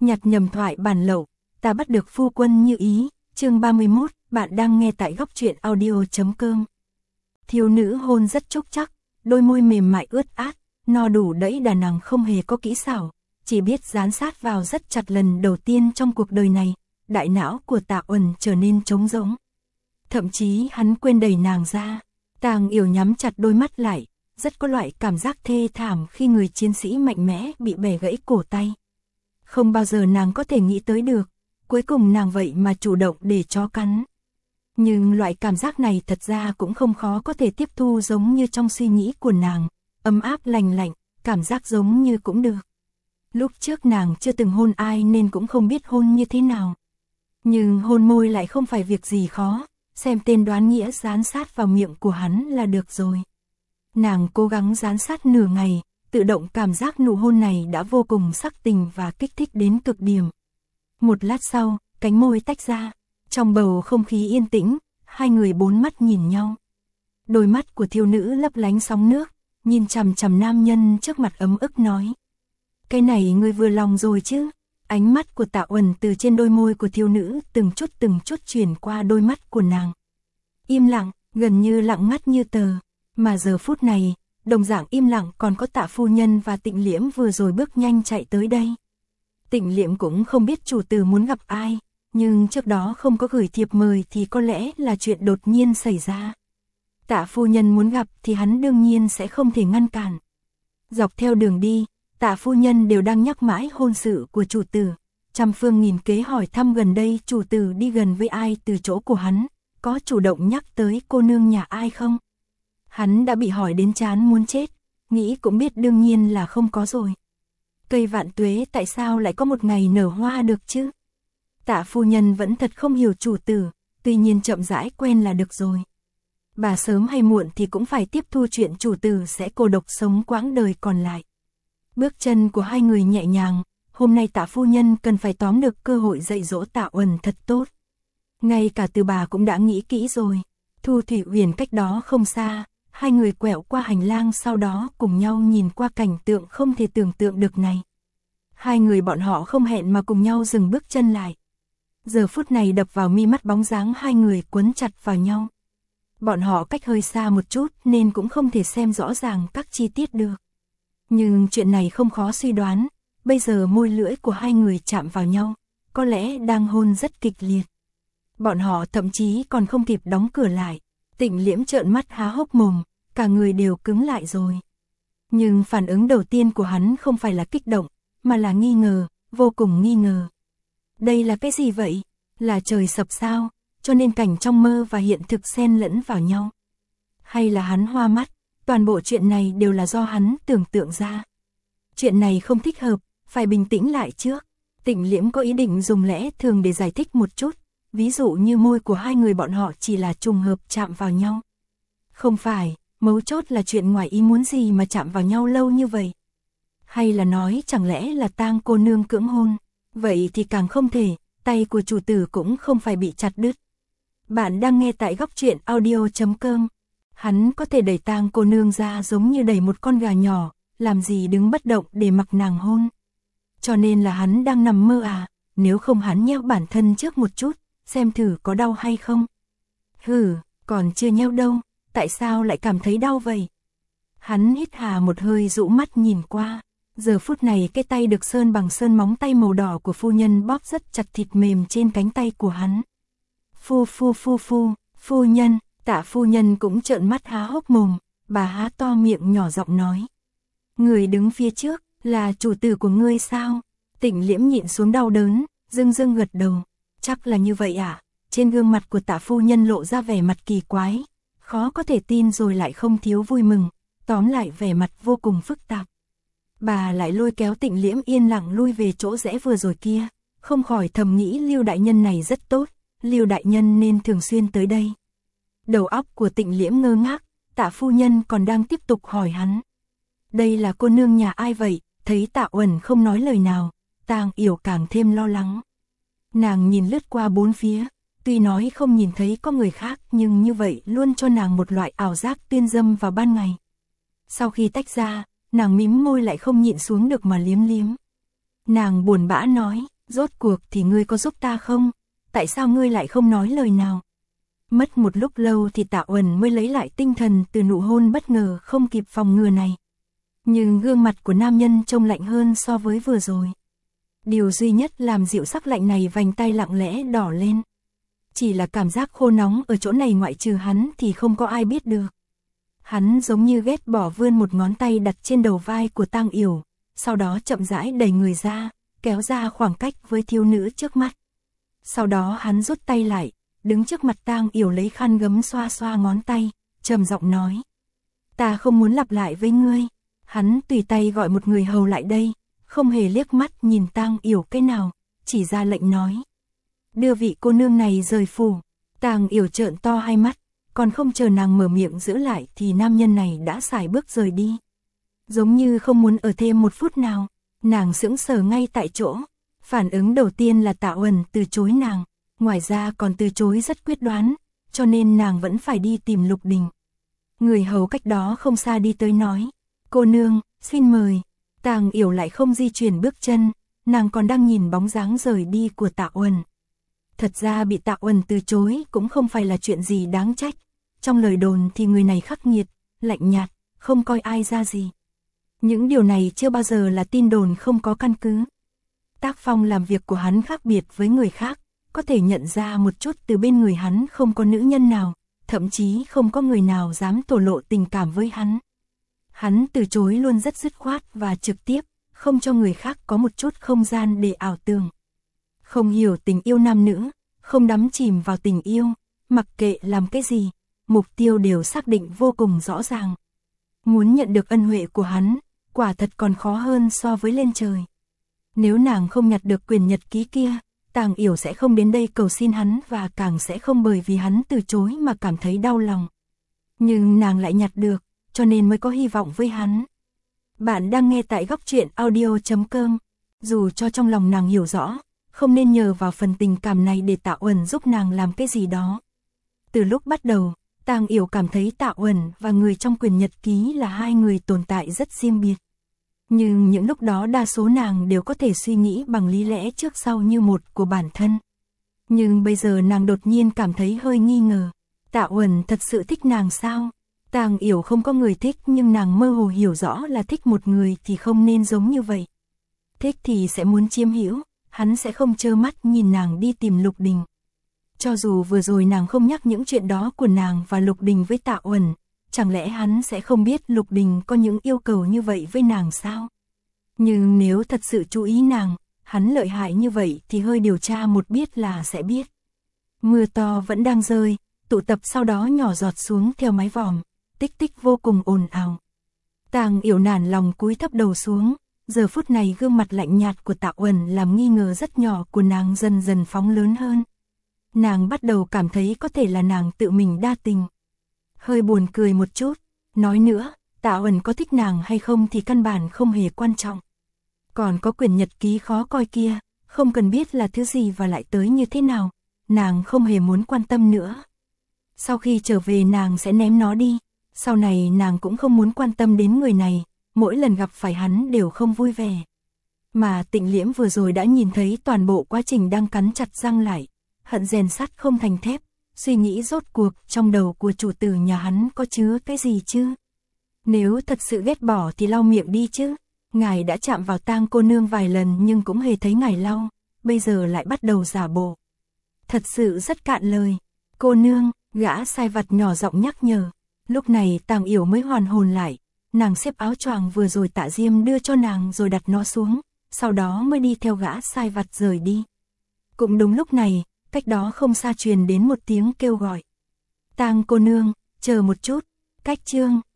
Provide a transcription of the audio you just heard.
nhặt nhầm thoại bản lậu, ta bắt được phu quân như ý, chương 31, bạn đang nghe tại góc truyện audio.com. Thiếu nữ hôn rất chốc chắc, đôi môi mềm mại ướt át, no đủ đẫy đà, nàng không hề có kỹ xảo, chỉ biết dán sát vào rất chặt. Lần đầu tiên trong cuộc đời này, đại não của Tạ Uẩn trở nên trống rỗng. Thậm chí hắn quên đẩy nàng ra. Tàng Yểu nhắm chặt đôi mắt lại, rất có loại cảm giác thê thảm khi người chiến sĩ mạnh mẽ bị bẻ gãy cổ tay. Không bao giờ nàng có thể nghĩ tới được, cuối cùng nàng vậy mà chủ động để chó cắn. Nhưng loại cảm giác này thật ra cũng không khó có thể tiếp thu, giống như trong suy nghĩ của nàng, ấm áp lành lạnh, cảm giác giống như cũng được. Lúc trước nàng chưa từng hôn ai nên cũng không biết hôn như thế nào. Nhưng hôn môi lại không phải việc gì khó, xem tên đoán nghĩa dán sát vào miệng của hắn là được rồi. Nàng cố gắng dán sát nửa ngày, tự động cảm giác nụ hôn này đã vô cùng sắc tình và kích thích đến cực điểm. Một lát sau, cánh môi tách ra, trong bầu không khí yên tĩnh, hai người bốn mắt nhìn nhau. Đôi mắt của thiếu nữ lấp lánh sóng nước, nhìn chằm chằm nam nhân trước mặt ấm ức nói: "Cái này ngươi vừa lòng rồi chứ?" Ánh mắt của Tạ Uẩn từ trên đôi môi của thiếu nữ từng chút chuyển qua đôi mắt của nàng. Im lặng, gần như lặng ngắt như tờ, mà giờ phút này, đồng dạng im lặng còn có Tạ phu nhân và Tịnh Liễm vừa rồi bước nhanh chạy tới đây. Tịnh Liễm cũng không biết chủ tử muốn gặp ai, nhưng trước đó không có gửi thiệp mời thì có lẽ là chuyện đột nhiên xảy ra. Tạ phu nhân muốn gặp thì hắn đương nhiên sẽ không thể ngăn cản. Dọc theo đường đi, Tạ phu nhân đều đang nhắc mãi hôn sự của chủ tử, trăm phương nghìn kế hỏi thăm gần đây chủ tử đi gần với ai từ chỗ của hắn, có chủ động nhắc tới cô nương nhà ai không? Hắn đã bị hỏi đến chán muốn chết, nghĩ cũng biết đương nhiên là không có rồi. Cây vạn tuế tại sao lại có một ngày nở hoa được chứ? Tạ phu nhân vẫn thật không hiểu chủ tử, tuy nhiên chậm rãi quen là được rồi. Bà sớm hay muộn thì cũng phải tiếp thu chuyện chủ tử sẽ cô độc sống quãng đời còn lại. Bước chân của hai người nhẹ nhàng, hôm nay Tạ phu nhân cần phải tóm được cơ hội dạy dỗ Tạ Uẩn thật tốt. Ngay cả từ bà cũng đã nghĩ kỹ rồi. Thu Thủy Uyển cách đó không xa, hai người quẹo qua hành lang, sau đó cùng nhau nhìn qua cảnh tượng không thể tưởng tượng được này. Hai người bọn họ không hẹn mà cùng nhau dừng bước chân lại. Giờ phút này đập vào mi mắt bóng dáng hai người quấn chặt vào nhau. Bọn họ cách hơi xa một chút nên cũng không thể xem rõ ràng các chi tiết được. Nhưng chuyện này không khó suy đoán, bây giờ môi lưỡi của hai người chạm vào nhau, có lẽ đang hôn rất kịch liệt. Bọn họ thậm chí còn không kịp đóng cửa lại, Tịnh Liễm trợn mắt há hốc mồm, cả người đều cứng lại rồi. Nhưng phản ứng đầu tiên của hắn không phải là kích động, mà là nghi ngờ, vô cùng nghi ngờ. Đây là cái gì vậy? Là trời sập sao? Cho nên cảnh trong mơ và hiện thực xen lẫn vào nhau. Hay là hắn hoa mắt? Toàn bộ chuyện này đều là do hắn tưởng tượng ra. Chuyện này không thích hợp, phải bình tĩnh lại trước. Tịnh Liễm có ý định dùng lẽ thường để giải thích một chút, ví dụ như môi của hai người bọn họ chỉ là trùng hợp chạm vào nhau. Không phải, mấu chốt là chuyện ngoài ý muốn gì mà chạm vào nhau lâu như vậy. Hay là nói chẳng lẽ là Tang cô nương cưỡng hôn, vậy thì càng không thể, tay của chủ tử cũng không phải bị chặt đứt. Bạn đang nghe tại góc truyện audio.com. Hắn có thể đẩy Tang cô nương ra giống như đẩy một con gà nhỏ, làm gì đứng bất động để mặc nàng hôn. Cho nên là hắn đang nằm mơ à, nếu không hắn nheo bản thân trước một chút, xem thử có đau hay không. Hừ, còn chưa nheo đâu, tại sao lại cảm thấy đau vậy? Hắn hít hà một hơi, rũ mắt nhìn qua. Giờ phút này cái tay được sơn bằng sơn móng tay màu đỏ của phu nhân bóp rất chặt thịt mềm trên cánh tay của hắn. Phu nhân, Tạ phu nhân cũng trợn mắt há hốc mồm, bà há to miệng nhỏ giọng nói: "Người đứng phía trước, là chủ tử của ngươi sao?" Tịnh Liễm nhịn xuống đau đớn, dưng gật đầu. Chắc là như vậy à? Trên gương mặt của Tạ phu nhân lộ ra vẻ mặt kỳ quái, khó có thể tin rồi lại không thiếu vui mừng, tóm lại vẻ mặt vô cùng phức tạp. Bà lại lôi kéo Tịnh Liễm yên lặng lui về chỗ rẽ vừa rồi kia, không khỏi thầm nghĩ Lưu đại nhân này rất tốt, Lưu đại nhân nên thường xuyên tới đây. Đầu óc của Tịnh Liễm ngơ ngác, Tạ phu nhân còn đang tiếp tục hỏi hắn: "Đây là cô nương nhà ai vậy?" Thấy Tạ Uẩn không nói lời nào, Tang Yểu càng thêm lo lắng. Nàng nhìn lướt qua bốn phía, tuy nói không nhìn thấy có người khác nhưng như vậy luôn cho nàng một loại ảo giác tuyên dâm vào ban ngày. Sau khi tách ra, nàng mím môi lại không nhịn xuống được mà liếm liếm. Nàng buồn bã nói: rốt cuộc thì ngươi có giúp ta không? Tại sao ngươi lại không nói lời nào? Mất một lúc lâu thì Tạ Uẩn mới lấy lại tinh thần từ nụ hôn bất ngờ không kịp phòng ngừa này. Nhưng gương mặt của nam nhân trông lạnh hơn so với vừa rồi. Điều duy nhất làm dịu sắc lạnh này vành tay lặng lẽ đỏ lên. Chỉ là cảm giác khô nóng ở chỗ này ngoại trừ hắn thì không có ai biết được. Hắn giống như ghét bỏ vươn một ngón tay đặt trên đầu vai của Tang Yểu, sau đó chậm rãi đẩy người ra, kéo ra khoảng cách với thiếu nữ trước mắt. Sau đó hắn rút tay lại, đứng trước mặt Tang Yểu lấy khăn gấm xoa xoa ngón tay, trầm giọng nói. Ta không muốn lặp lại với ngươi. Hắn tùy tay gọi một người hầu lại đây, không hề liếc mắt nhìn Tang Yểu cái nào, chỉ ra lệnh nói. Đưa vị cô nương này rời phủ. Tang Yểu trợn to hai mắt, còn không chờ nàng mở miệng giữ lại thì nam nhân này đã sải bước rời đi. Giống như không muốn ở thêm một phút nào, nàng sững sờ ngay tại chỗ. Phản ứng đầu tiên là Tạ Uẩn từ chối nàng, ngoài ra còn từ chối rất quyết đoán, cho nên nàng vẫn phải đi tìm Lục Đình. Người hầu cách đó không xa đi tới nói, cô nương, xin mời. Tang Yểu lại không di chuyển bước chân, nàng còn đang nhìn bóng dáng rời đi của Tạ Uẩn. Thật ra bị Tạ Uẩn từ chối cũng không phải là chuyện gì đáng trách, trong lời đồn thì người này khắc nghiệt, lạnh nhạt, không coi ai ra gì. Những điều này chưa bao giờ là tin đồn không có căn cứ. Tác phong làm việc của hắn khác biệt với người khác, có thể nhận ra một chút từ bên người hắn không có nữ nhân nào, thậm chí không có người nào dám thổ lộ tình cảm với hắn. Hắn từ chối luôn rất dứt khoát và trực tiếp, không cho người khác có một chút không gian để ảo tưởng. Không hiểu tình yêu nam nữ, không đắm chìm vào tình yêu, mặc kệ làm cái gì, mục tiêu đều xác định vô cùng rõ ràng. Muốn nhận được ân huệ của hắn, quả thật còn khó hơn so với lên trời. Nếu nàng không nhặt được quyền nhật ký kia, Tang Yểu sẽ không đến đây cầu xin hắn và càng sẽ không bởi vì hắn từ chối mà cảm thấy đau lòng. Nhưng nàng lại nhặt được, cho nên mới có hy vọng với hắn. Bạn đang nghe tại Góc Truyện Audio.com. Dù cho trong lòng nàng hiểu rõ, không nên nhờ vào phần tình cảm này để Tạ Uẩn giúp nàng làm cái gì đó. Từ lúc bắt đầu, Tang Yểu cảm thấy Tạ Uẩn và người trong quyền nhật ký là hai người tồn tại rất riêng biệt. Nhưng những lúc đó đa số nàng đều có thể suy nghĩ bằng lý lẽ trước sau như một của bản thân. Nhưng bây giờ nàng đột nhiên cảm thấy hơi nghi ngờ. Tạ Uẩn thật sự thích nàng sao? Tang Yểu không có người thích nhưng nàng mơ hồ hiểu rõ là thích một người thì không nên giống như vậy. Thích thì sẽ muốn chiếm hữu, hắn sẽ không trơ mắt nhìn nàng đi tìm Lục Đình. Cho dù vừa rồi nàng không nhắc những chuyện đó của nàng và Lục Đình với Tạ Uẩn, chẳng lẽ hắn sẽ không biết Lục Đình có những yêu cầu như vậy với nàng sao? Nhưng nếu thật sự chú ý nàng, hắn lợi hại như vậy thì hơi điều tra một biết là sẽ biết. Mưa to vẫn đang rơi, tụ tập sau đó nhỏ giọt xuống theo mái vòm, tích tích vô cùng ồn ào. Tang Yểu nản lòng cúi thấp đầu xuống, giờ phút này gương mặt lạnh nhạt của Tạ Uẩn làm nghi ngờ rất nhỏ của nàng dần dần phóng lớn hơn. Nàng bắt đầu cảm thấy có thể là nàng tự mình đa tình. Hơi buồn cười một chút, nói nữa, Tạ Uẩn có thích nàng hay không thì căn bản không hề quan trọng. Còn có quyển nhật ký khó coi kia, không cần biết là thứ gì và lại tới như thế nào, nàng không hề muốn quan tâm nữa. Sau khi trở về nàng sẽ ném nó đi, sau này nàng cũng không muốn quan tâm đến người này, mỗi lần gặp phải hắn đều không vui vẻ. Mà Tịnh Liễm vừa rồi đã nhìn thấy toàn bộ quá trình đang cắn chặt răng lại, hận rèn sắt không thành thép, suy nghĩ rốt cuộc trong đầu của chủ tử nhà hắn có chứa cái gì chứ? Nếu thật sự ghét bỏ thì lau miệng đi chứ. Ngài đã chạm vào Tang cô nương vài lần nhưng cũng hề thấy ngài lau, bây giờ lại bắt đầu giả bộ. Thật sự rất cạn lời. Cô nương, gã sai vặt nhỏ giọng nhắc nhở. Lúc này Tang Yểu mới hoàn hồn lại, nàng xếp áo choàng vừa rồi Tạ Diêm đưa cho nàng rồi đặt nó xuống, sau đó mới đi theo gã sai vặt rời đi. Cũng đúng lúc này, cách đó không xa truyền đến một tiếng kêu gọi. Tang cô nương, chờ một chút, cách chương.